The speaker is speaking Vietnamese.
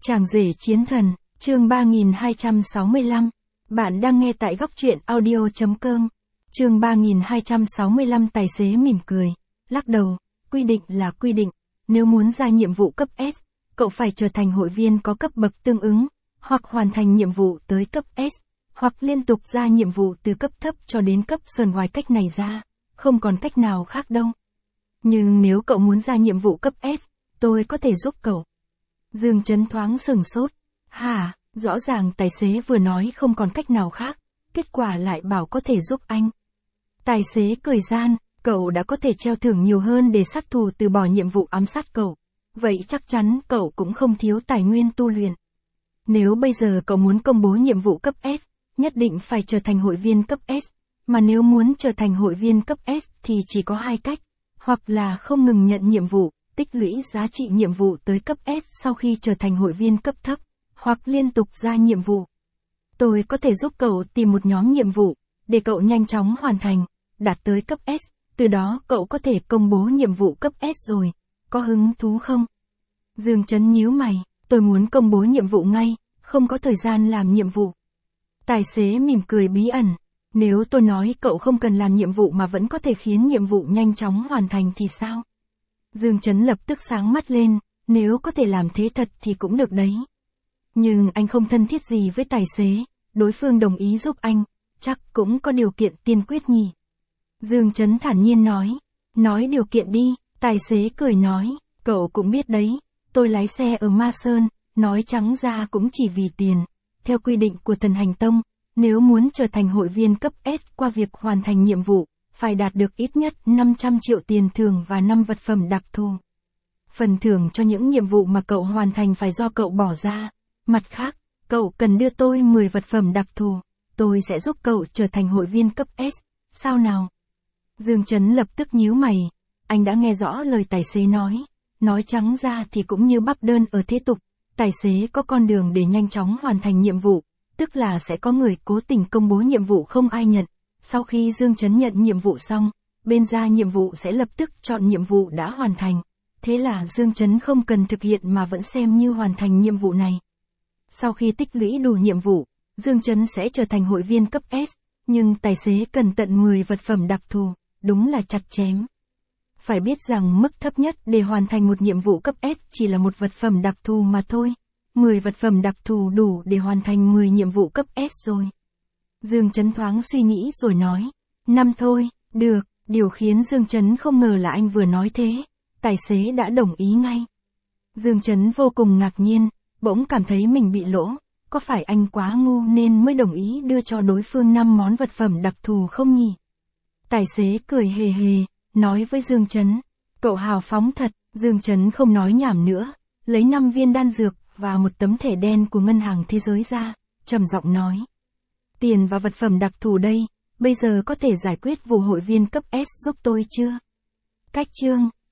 Chàng rể chiến thần, chương 3265. Bạn đang nghe tại góc truyện audio.com. Chương 3265. Tài xế mỉm cười, lắc đầu, quy định là quy định, nếu muốn ra nhiệm vụ cấp S, cậu phải trở thành hội viên có cấp bậc tương ứng, hoặc hoàn thành nhiệm vụ tới cấp S, hoặc liên tục ra nhiệm vụ từ cấp thấp cho đến cấp sơn, ngoài cách này ra, không còn cách nào khác đâu. Nhưng nếu cậu muốn ra nhiệm vụ cấp S, tôi có thể giúp cậu. Dương Chấn thoáng sửng sốt. Hả, rõ ràng tài xế vừa nói không còn cách nào khác, kết quả lại bảo có thể giúp anh. Tài xế cười gian, cậu đã có thể treo thưởng nhiều hơn để sát thủ từ bỏ nhiệm vụ ám sát cậu. Vậy chắc chắn cậu cũng không thiếu tài nguyên tu luyện. Nếu bây giờ cậu muốn công bố nhiệm vụ cấp S, nhất định phải trở thành hội viên cấp S. Mà nếu muốn trở thành hội viên cấp S thì chỉ có hai cách. Hoặc là không ngừng nhận nhiệm vụ, tích lũy giá trị nhiệm vụ tới cấp S sau khi trở thành hội viên cấp thấp, hoặc liên tục ra nhiệm vụ. Tôi có thể giúp cậu tìm một nhóm nhiệm vụ, để cậu nhanh chóng hoàn thành, đạt tới cấp S, từ đó cậu có thể công bố nhiệm vụ cấp S rồi, có hứng thú không? Dương Chấn nhíu mày, tôi muốn công bố nhiệm vụ ngay, không có thời gian làm nhiệm vụ. Tài xế mỉm cười bí ẩn, nếu tôi nói cậu không cần làm nhiệm vụ mà vẫn có thể khiến nhiệm vụ nhanh chóng hoàn thành thì sao? Dương Chấn lập tức sáng mắt lên, nếu có thể làm thế thật thì cũng được đấy. Nhưng anh không thân thiết gì với tài xế, đối phương đồng ý giúp anh, chắc cũng có điều kiện tiên quyết nhỉ. Dương Chấn thản nhiên nói điều kiện đi, tài xế cười nói, cậu cũng biết đấy, tôi lái xe ở Ma Sơn, nói trắng ra cũng chỉ vì tiền. Theo quy định của Thần Hành Tông, nếu muốn trở thành hội viên cấp S qua việc hoàn thành nhiệm vụ, phải đạt được ít nhất 500 triệu tiền thưởng và 5 vật phẩm đặc thù. Phần thưởng cho những nhiệm vụ mà cậu hoàn thành phải do cậu bỏ ra. Mặt khác, cậu cần đưa tôi 10 vật phẩm đặc thù, tôi sẽ giúp cậu trở thành hội viên cấp S, sao nào? Dương Chấn lập tức nhíu mày, anh đã nghe rõ lời tài xế nói trắng ra thì cũng như bắp đơn ở thế tục, tài xế có con đường để nhanh chóng hoàn thành nhiệm vụ, tức là sẽ có người cố tình công bố nhiệm vụ không ai nhận. Sau khi Dương Chấn nhận nhiệm vụ xong, bên ra nhiệm vụ sẽ lập tức chọn nhiệm vụ đã hoàn thành. Thế là Dương Chấn không cần thực hiện mà vẫn xem như hoàn thành nhiệm vụ này. Sau khi tích lũy đủ nhiệm vụ, Dương Chấn sẽ trở thành hội viên cấp S, nhưng tài xế cần tận 10 vật phẩm đặc thù, đúng là chặt chém. Phải biết rằng mức thấp nhất để hoàn thành một nhiệm vụ cấp S chỉ là một vật phẩm đặc thù mà thôi. 10 vật phẩm đặc thù đủ để hoàn thành 10 nhiệm vụ cấp S rồi. Dương Chấn thoáng suy nghĩ rồi nói, 5 thôi, được. Điều khiến Dương Chấn không ngờ là anh vừa nói thế, tài xế đã đồng ý ngay. Dương Chấn vô cùng ngạc nhiên, bỗng cảm thấy mình bị lỗ, có phải anh quá ngu nên mới đồng ý đưa cho đối phương 5 món vật phẩm đặc thù không nhỉ? Tài xế cười hề hề, nói với Dương Chấn, cậu hào phóng thật. Dương Chấn không nói nhảm nữa, lấy 5 viên đan dược và một tấm thẻ đen của Ngân hàng Thế giới ra, trầm giọng nói. Tiền và vật phẩm đặc thù đây, bây giờ có thể giải quyết vụ hội viên cấp S giúp tôi chưa? Cách chương